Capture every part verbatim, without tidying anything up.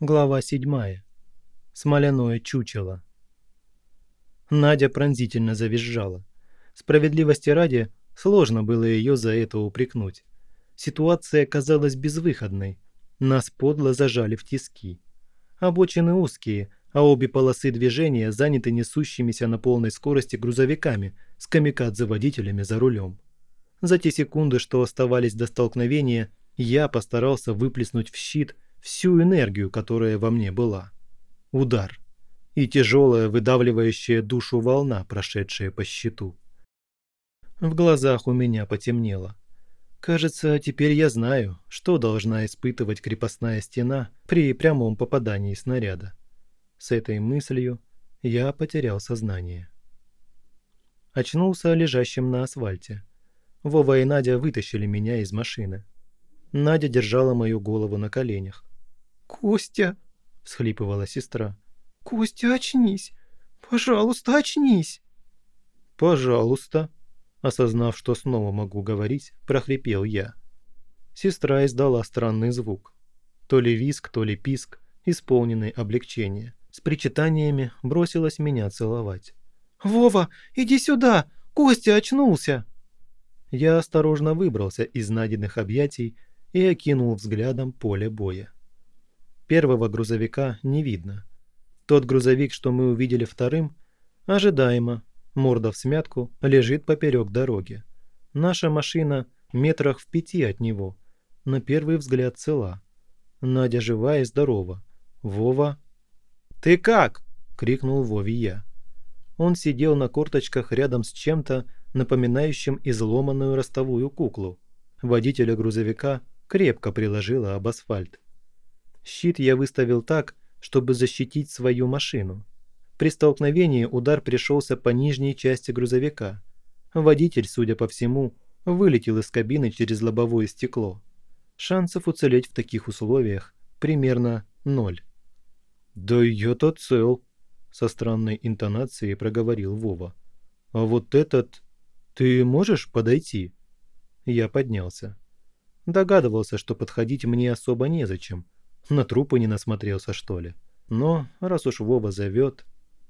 Глава седьмая. Смоляное чучело. Надя пронзительно завизжала. Справедливости ради, сложно было ее за это упрекнуть. Ситуация казалась безвыходной. Нас подло зажали в тиски. Обочины узкие, а обе полосы движения заняты несущимися на полной скорости грузовиками с камикадзе-водителями за рулем. За те секунды, что оставались до столкновения, я постарался выплеснуть в щит всю энергию, которая во мне была. Удар. И тяжелая, выдавливающая душу волна, прошедшая по щиту. В глазах у меня потемнело. Кажется, теперь я знаю, что должна испытывать крепостная стена при прямом попадании снаряда. С этой мыслью я потерял сознание. Очнулся лежащим на асфальте. Вова и Надя вытащили меня из машины. Надя держала мою голову на коленях. «Костя!» – всхлипывала сестра. «Костя, очнись! Пожалуйста, очнись!» «Пожалуйста!» – осознав, что снова могу говорить, прохрипел я. Сестра издала странный звук. То ли визг, то ли писк, исполненный облегчения. С причитаниями бросилась меня целовать. «Вова, иди сюда! Костя очнулся!» Я осторожно выбрался из Надиных объятий и окинул взглядом поле боя. Первого грузовика не видно. Тот грузовик, что мы увидели вторым, ожидаемо, морда всмятку, лежит поперек дороги. Наша машина метрах в пяти от него, на первый взгляд цела. Надя жива и здорова. Вова... «Ты как?» – крикнул Вове я. Он сидел на корточках рядом с чем-то, напоминающим изломанную ростовую куклу. Водителя грузовика крепко приложило об асфальт. Щит я выставил так, чтобы защитить свою машину. При столкновении удар пришелся по нижней части грузовика. Водитель, судя по всему, вылетел из кабины через лобовое стекло. Шансов уцелеть в таких условиях примерно ноль. «Да я-то цел», – со странной интонацией проговорил Вова. «А вот этот... Ты можешь подойти?» Я поднялся. Догадывался, что подходить мне особо незачем. На трупы не насмотрелся, что ли. Но раз уж Вова зовет...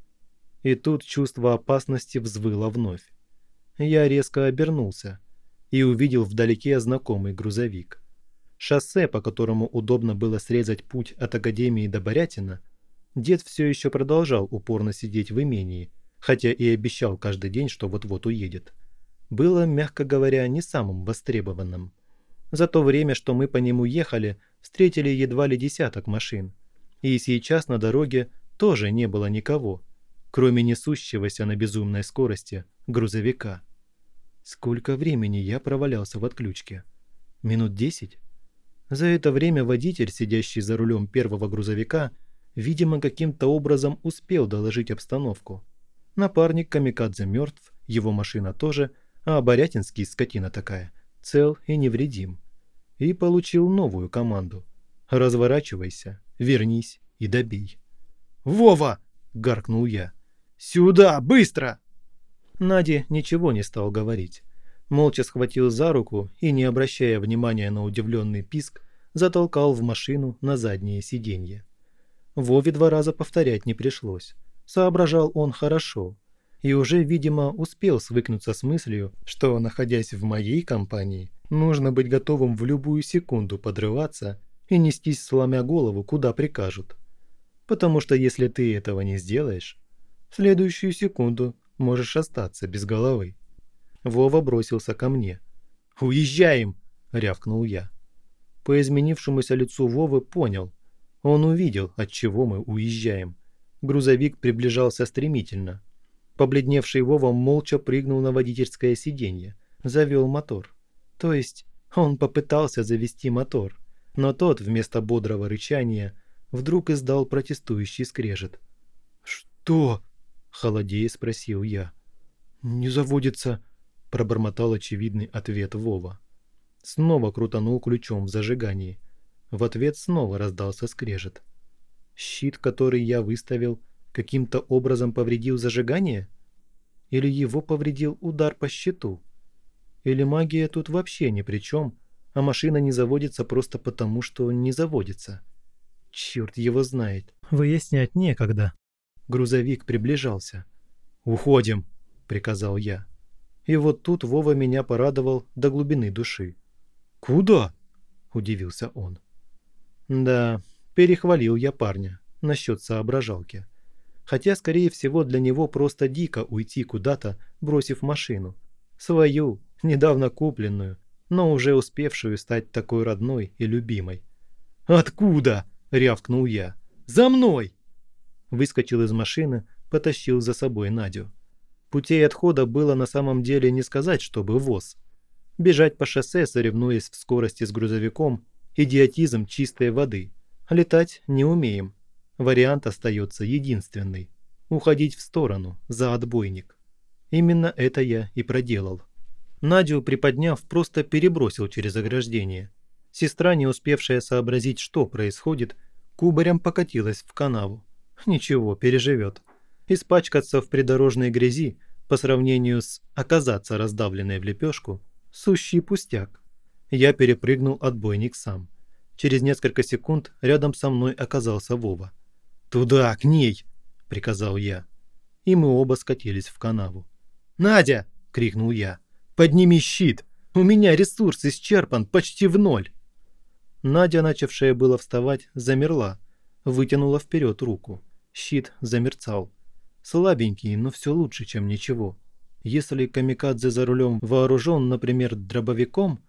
И тут чувство опасности взвыло вновь. Я резко обернулся и увидел вдалеке знакомый грузовик. Шоссе, по которому удобно было срезать путь от Академии до Борятина, дед все еще продолжал упорно сидеть в имении, хотя и обещал каждый день, что вот-вот уедет. Было, мягко говоря, не самым востребованным. За то время, что мы по нему ехали, встретили едва ли десяток машин. И сейчас на дороге тоже не было никого, кроме несущегося на безумной скорости грузовика. Сколько времени я провалялся в отключке? Минут десять? За это время водитель, сидящий за рулем первого грузовика, видимо, каким-то образом успел доложить обстановку. Напарник камикадзе мертв, его машина тоже, а Борятинский, скотина такая, цел и невредим. И получил новую команду. «Разворачивайся, вернись и добей». «Вова!» – гаркнул я. «Сюда, быстро!» Наде ничего не стал говорить. Молча схватил за руку и, не обращая внимания на удивленный писк, затолкал в машину на заднее сиденье. Вове два раза повторять не пришлось. Соображал он хорошо. И уже, видимо, успел свыкнуться с мыслью, что, находясь в моей компании, нужно быть готовым в любую секунду подрываться и нестись, сломя голову, куда прикажут. Потому что если ты этого не сделаешь, в следующую секунду можешь остаться без головы. Вова бросился ко мне. «Уезжаем!» – рявкнул я. По изменившемуся лицу Вовы понял. Он увидел, от чего мы уезжаем. Грузовик приближался стремительно. Побледневший Вова молча прыгнул на водительское сиденье. Завел мотор. То есть он попытался завести мотор, но тот вместо бодрого рычания вдруг издал протестующий скрежет. «Что?» – холодея спросил я. «Не заводится», – пробормотал очевидный ответ Вова. Снова крутанул ключом в зажигании. В ответ снова раздался скрежет. Щит, который я выставил, каким-то образом повредил зажигание? Или его повредил удар по щиту? Или магия тут вообще ни при чем, а машина не заводится просто потому, что не заводится? Черт его знает. Выяснять некогда. Грузовик приближался. «Уходим!» – приказал я. И вот тут Вова меня порадовал до глубины души. «Куда?» – удивился он. Да, перехвалил я парня насчет соображалки. Хотя, скорее всего, для него просто дико уйти куда-то, бросив машину. Свою, недавно купленную, но уже успевшую стать такой родной и любимой. «Откуда?» – рявкнул я. «За мной!» Выскочил из машины, потащил за собой Надю. Путей отхода было на самом деле не сказать, чтобы воз. Бежать по шоссе, соревнуясь в скорости с грузовиком – идиотизм чистой воды. Летать не умеем. Вариант остается единственный – уходить в сторону, за отбойник. Именно это я и проделал. Надю, приподняв, просто перебросил через ограждение. Сестра, не успевшая сообразить, что происходит, кубарем покатилась в канаву. Ничего, переживет. Испачкаться в придорожной грязи по сравнению с оказаться раздавленной в лепешку – сущий пустяк. Я перепрыгнул отбойник сам. Через несколько секунд рядом со мной оказался Вова. «Туда, к ней!» – приказал я. И мы оба скатились в канаву. «Надя!» – крикнул я. «Подними щит! У меня ресурс исчерпан почти в ноль!» Надя, начавшая было вставать, замерла, вытянула вперед руку. Щит замерцал. Слабенький, но все лучше, чем ничего. Если камикадзе за рулем вооружен, например, дробовиком,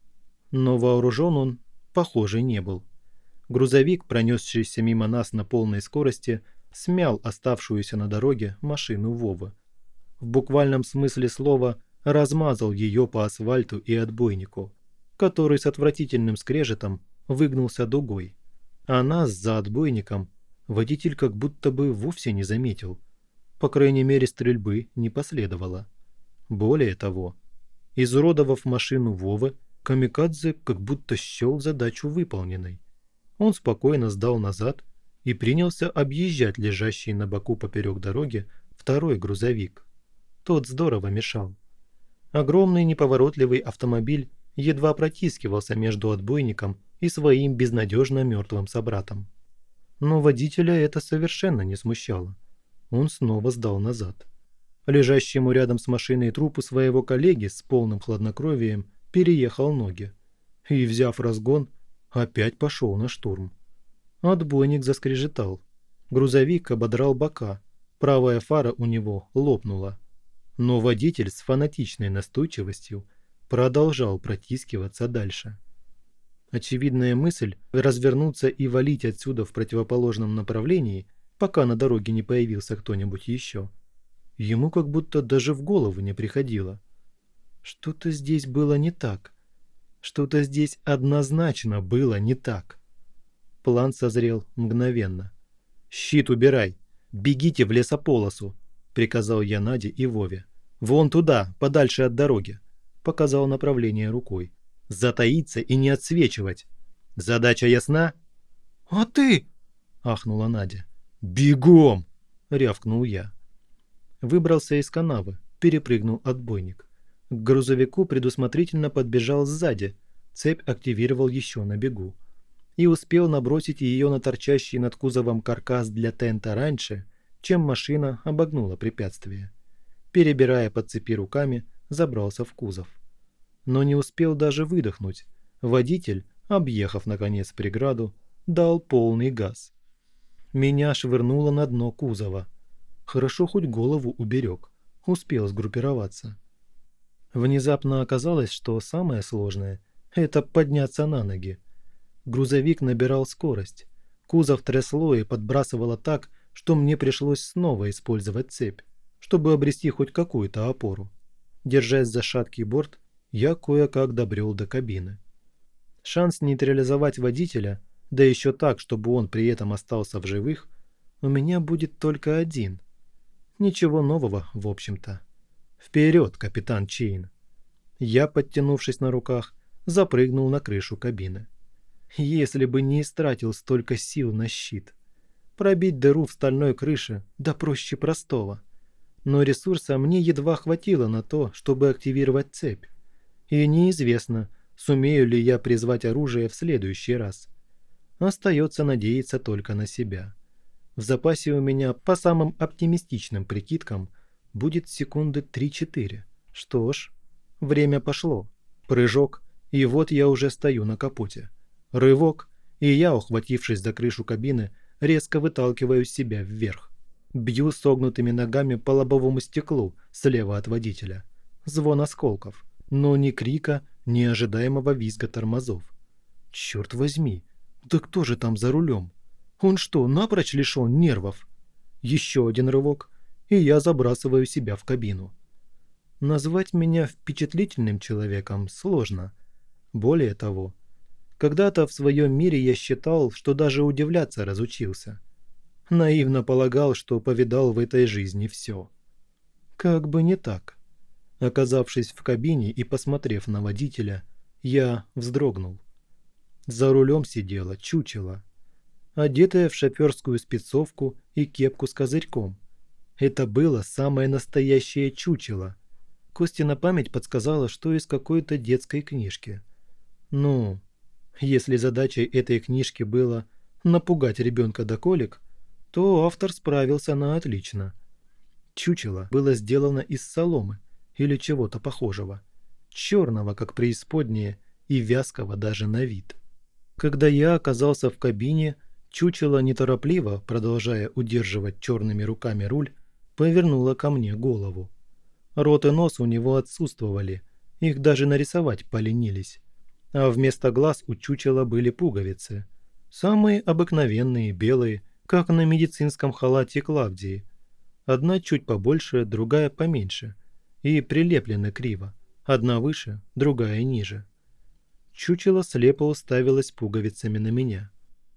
но вооружен он, похоже, не был. Грузовик, пронесшийся мимо нас на полной скорости, смял оставшуюся на дороге машину Вовы. В буквальном смысле слова размазал ее по асфальту и отбойнику, который с отвратительным скрежетом выгнулся дугой. А нас за отбойником водитель как будто бы вовсе не заметил. По крайней мере, стрельбы не последовало. Более того, изуродовав машину Вовы, камикадзе как будто счел задачу выполненной. Он спокойно сдал назад и принялся объезжать лежащий на боку поперек дороги второй грузовик. Тот здорово мешал. Огромный неповоротливый автомобиль едва протискивался между отбойником и своим безнадежно мертвым собратом. Но водителя это совершенно не смущало. Он снова сдал назад. Лежащему рядом с машиной трупу своего коллеги с полным хладнокровием переехал ноги. И, взяв разгон, опять пошел на штурм. Отбойник заскрежетал. Грузовик ободрал бока. Правая фара у него лопнула. Но водитель с фанатичной настойчивостью продолжал протискиваться дальше. Очевидная мысль развернуться и валить отсюда в противоположном направлении, пока на дороге не появился кто-нибудь еще, ему как будто даже в голову не приходило. Что-то здесь было не так. Что-то здесь однозначно было не так. План созрел мгновенно. «Щит убирай! Бегите в лесополосу!» – приказал я Наде и Вове. «Вон туда, подальше от дороги!» – показал направление рукой. «Затаиться и не отсвечивать! Задача ясна?» «А ты?» – ахнула Надя. «Бегом!» – рявкнул я. Выбрался из канавы, перепрыгнул отбойник. К грузовику предусмотрительно подбежал сзади, цепь активировал еще на бегу. И успел набросить ее на торчащий над кузовом каркас для тента раньше, чем машина обогнула препятствие. Перебирая по цепи руками, забрался в кузов. Но не успел даже выдохнуть. Водитель, объехав наконец преграду, дал полный газ. Меня швырнуло на дно кузова. Хорошо хоть голову уберег, успел сгруппироваться. Внезапно оказалось, что самое сложное – это подняться на ноги. Грузовик набирал скорость. Кузов трясло и подбрасывало так, что мне пришлось снова использовать цепь, чтобы обрести хоть какую-то опору. Держась за шаткий борт, я кое-как добрел до кабины. Шанс нейтрализовать водителя, да еще так, чтобы он при этом остался в живых, у меня будет только один. Ничего нового, в общем-то. Вперед, капитан Чейн! Я, подтянувшись на руках, запрыгнул на крышу кабины. Если бы не истратил столько сил на щит. Пробить дыру в стальной крыше, да проще простого. Но ресурса мне едва хватило на то, чтобы активировать цепь. И неизвестно, сумею ли я призвать оружие в следующий раз. Остается надеяться только на себя. В запасе у меня, по самым оптимистичным прикидкам, будет секунды три-четыре. Что ж, время пошло. Прыжок, и вот я уже стою на капоте. Рывок, и я, ухватившись за крышу кабины, резко выталкиваю себя вверх. Бью согнутыми ногами по лобовому стеклу слева от водителя. Звон осколков, но ни крика, ни ожидаемого визга тормозов. Черт возьми, да кто же там за рулем? Он что, напрочь лишен нервов? Еще один рывок, и я забрасываю себя в кабину. Назвать меня впечатлительным человеком сложно. Более того, когда-то в своем мире я считал, что даже удивляться разучился. Наивно полагал, что повидал в этой жизни все. Как бы не так. Оказавшись в кабине и посмотрев на водителя, я вздрогнул. За рулем сидела чучело, одетая в шоферскую спецовку и кепку с козырьком. Это было самое настоящее чучело. Костина память подсказала, что из какой-то детской книжки. Ну, если задачей этой книжки было напугать ребенка до колик, то автор справился на отлично. Чучело было сделано из соломы или чего-то похожего, черного, как преисподнее, и вязкого даже на вид. Когда я оказался в кабине, чучело неторопливо, продолжая удерживать черными руками руль, повернуло ко мне голову. Рот и нос у него отсутствовали, их даже нарисовать поленились. А вместо глаз у чучела были пуговицы. Самые обыкновенные, белые, как на медицинском халате Клавдии. Одна чуть побольше, другая поменьше. И прилеплены криво. Одна выше, другая ниже. Чучело слепо уставилось пуговицами на меня.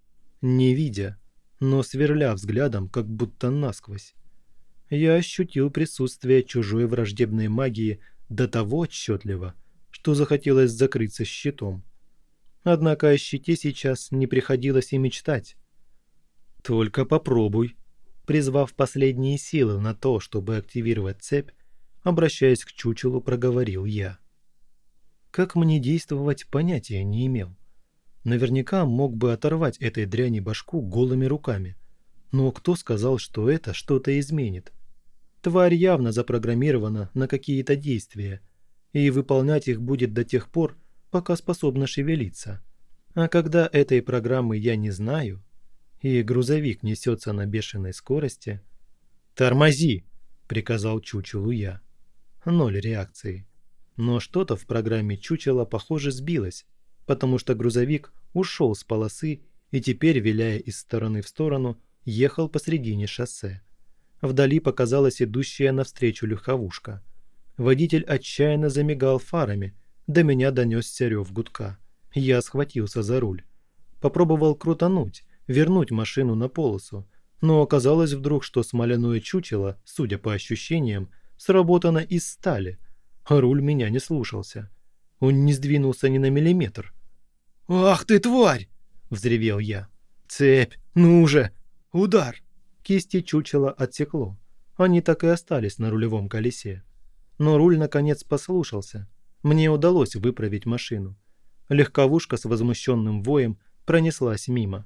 Не видя, но сверля взглядом, как будто насквозь. Я ощутил присутствие чужой враждебной магии до того отчетливо, что захотелось закрыться щитом. Однако о щите сейчас не приходилось и мечтать. «Только попробуй», призвав последние силы на то, чтобы активировать цепь, обращаясь к чучелу, проговорил я. Как мне действовать, понятия не имел. Наверняка мог бы оторвать этой дряни башку голыми руками. Но кто сказал, что это что-то изменит? Тварь явно запрограммирована на какие-то действия, и выполнять их будет до тех пор, пока способна шевелиться. А когда этой программы я не знаю, и грузовик несется на бешеной скорости... «Тормози!» – приказал чучелу я. Ноль реакции. Но что-то в программе чучела, похоже, сбилось, потому что грузовик ушел с полосы и теперь, виляя из стороны в сторону, ехал посредине шоссе. Вдали показалась идущая навстречу легковушка. Водитель отчаянно замигал фарами, до меня донесся рев гудка. Я схватился за руль. Попробовал крутануть, вернуть машину на полосу, но оказалось вдруг, что смоляное чучело, судя по ощущениям, сработано из стали, а руль меня не слушался. Он не сдвинулся ни на миллиметр. «Ах ты, тварь!» – взревел я. «Цепь! Ну же! Удар!» Кисти чучела отсекло. Они так и остались на рулевом колесе. Но руль, наконец, послушался. Мне удалось выправить машину. Легковушка с возмущенным воем пронеслась мимо.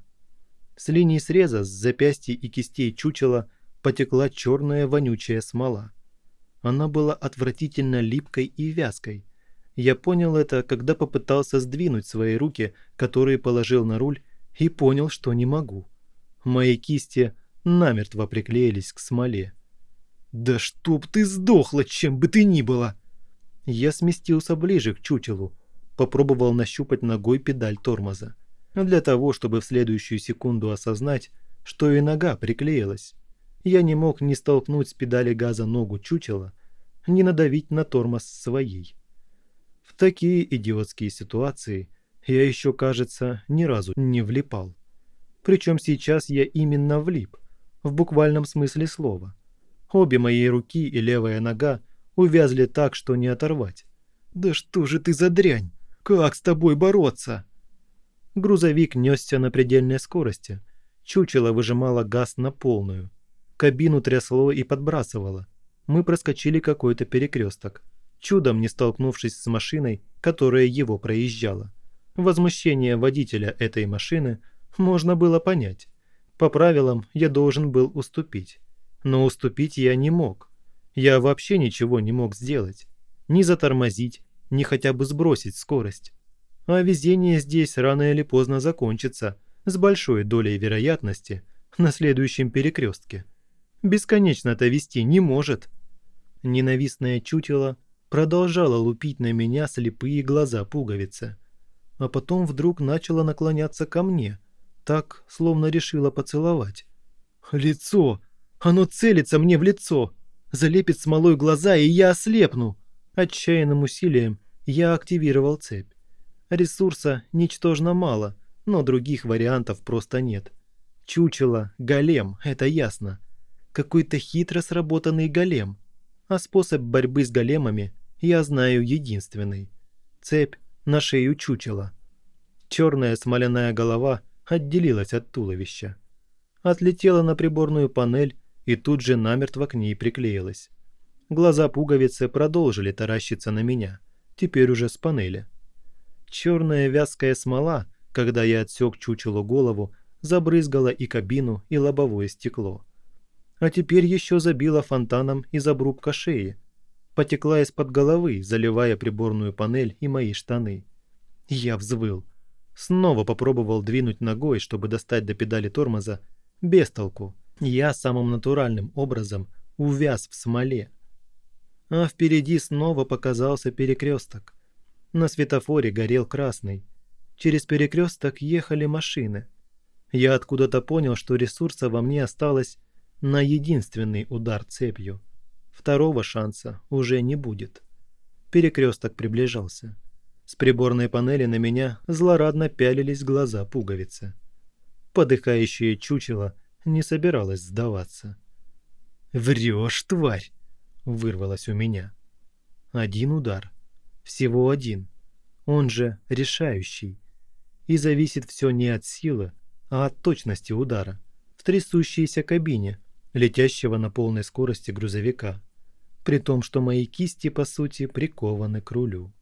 С линии среза с запястья и кистей чучела потекла черная вонючая смола. Она была отвратительно липкой и вязкой. Я понял это, когда попытался сдвинуть свои руки, которые положил на руль, и понял, что не могу. Мои кисти намертво приклеились к смоле. «Да чтоб ты сдохла, чем бы ты ни была!» Я сместился ближе к чучелу, попробовал нащупать ногой педаль тормоза. Для того, чтобы в следующую секунду осознать, что и нога приклеилась. Я не мог ни столкнуть с педали газа ногу чучела, ни надавить на тормоз своей. В такие идиотские ситуации я еще, кажется, ни разу не влипал. Причем сейчас я именно влип, в буквальном смысле слова. Обе мои руки и левая нога увязли так, что не оторвать. «Да что же ты за дрянь? Как с тобой бороться?» Грузовик несся на предельной скорости. Чучело выжимало газ на полную. Кабину трясло и подбрасывало. Мы проскочили какой-то перекресток, чудом не столкнувшись с машиной, которая его проезжала. Возмущение водителя этой машины Можно было понять. По правилам я должен был уступить. Но уступить я не мог. Я вообще ничего не мог сделать. Ни затормозить, ни хотя бы сбросить скорость. А везение здесь рано или поздно закончится с большой долей вероятности на следующем перекрестке. Бесконечно-то вести не может. Ненавистное чутило продолжало лупить на меня слепые глаза пуговицы. А потом вдруг начало наклоняться ко мне, так, словно решила поцеловать. Лицо! Оно целится мне в лицо! Залепит смолой глаза, и я ослепну! Отчаянным усилием я активировал цепь. Ресурса ничтожно мало, но других вариантов просто нет. Чучело, голем, это ясно. Какой-то хитро сработанный голем. А способ борьбы с големами я знаю единственный. Цепь на шею чучела. Черная смоляная голова отделилась от туловища. Отлетела на приборную панель и тут же намертво к ней приклеилась. Глаза пуговицы продолжили таращиться на меня, теперь уже с панели. Черная вязкая смола, когда я отсек чучелу голову, забрызгала и кабину, и лобовое стекло. А теперь еще забила фонтаном из обрубка шеи. Потекла из-под головы, заливая приборную панель и мои штаны. Я взвыл. Снова попробовал двинуть ногой, чтобы достать до педали тормоза. Без толку. Я самым натуральным образом увяз в смоле. А впереди снова показался перекресток. На светофоре горел красный. Через перекресток ехали машины. Я откуда-то понял, что ресурса во мне осталось на единственный удар цепью. Второго шанса уже не будет. Перекресток приближался. С приборной панели на меня злорадно пялились глаза пуговицы. Подыхающее чучело не собиралось сдаваться. «Врешь, тварь!» – вырвалось у меня. Один удар. Всего один. Он же решающий. И зависит все не от силы, а от точности удара. В трясущейся кабине, летящего на полной скорости грузовика. При том, что мои кисти, по сути, прикованы к рулю.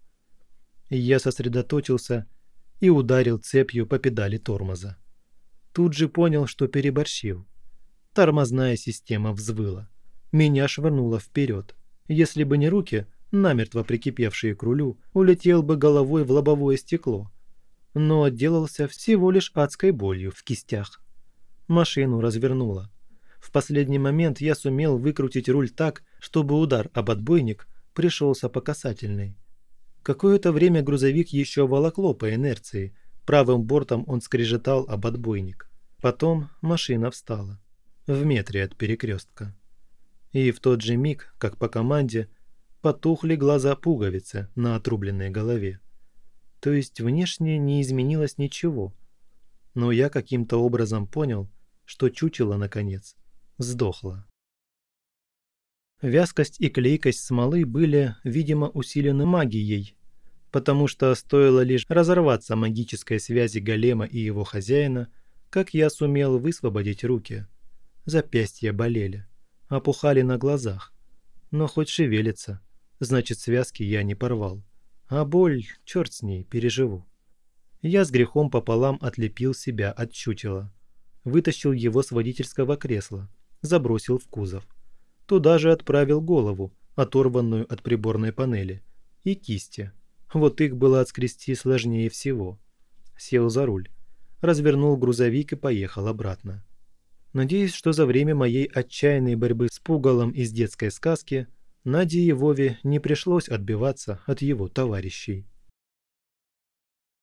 Я сосредоточился и ударил цепью по педали тормоза. Тут же понял, что переборщил. Тормозная система взвыла. Меня швырнуло вперед. Если бы не руки, намертво прикипевшие к рулю, улетел бы головой в лобовое стекло. Но отделался всего лишь адской болью в кистях. Машину развернуло. В последний момент я сумел выкрутить руль так, чтобы удар об отбойник пришелся по касательной. Какое-то время грузовик еще волокло по инерции. Правым бортом он скрежетал об отбойник. Потом машина встала. В метре от перекрестка. И в тот же миг, как по команде, потухли глаза пуговицы на отрубленной голове. То есть внешне не изменилось ничего. Но я каким-то образом понял, что чучело, наконец, сдохло. Вязкость и клейкость смолы были, видимо, усилены магией, потому что стоило лишь разорваться магической связи голема и его хозяина, как я сумел высвободить руки. Запястья болели, опухали на глазах, но хоть шевелится, значит, связки я не порвал, а боль, черт с ней, переживу. Я с грехом пополам отлепил себя от чучела, вытащил его с водительского кресла, забросил в кузов. Туда же отправил голову, оторванную от приборной панели, и кисти. Вот их было отскрести сложнее всего. Сел за руль, развернул грузовик и поехал обратно. Надеюсь, что за время моей отчаянной борьбы с пугалом из детской сказки Наде и Вове не пришлось отбиваться от его товарищей.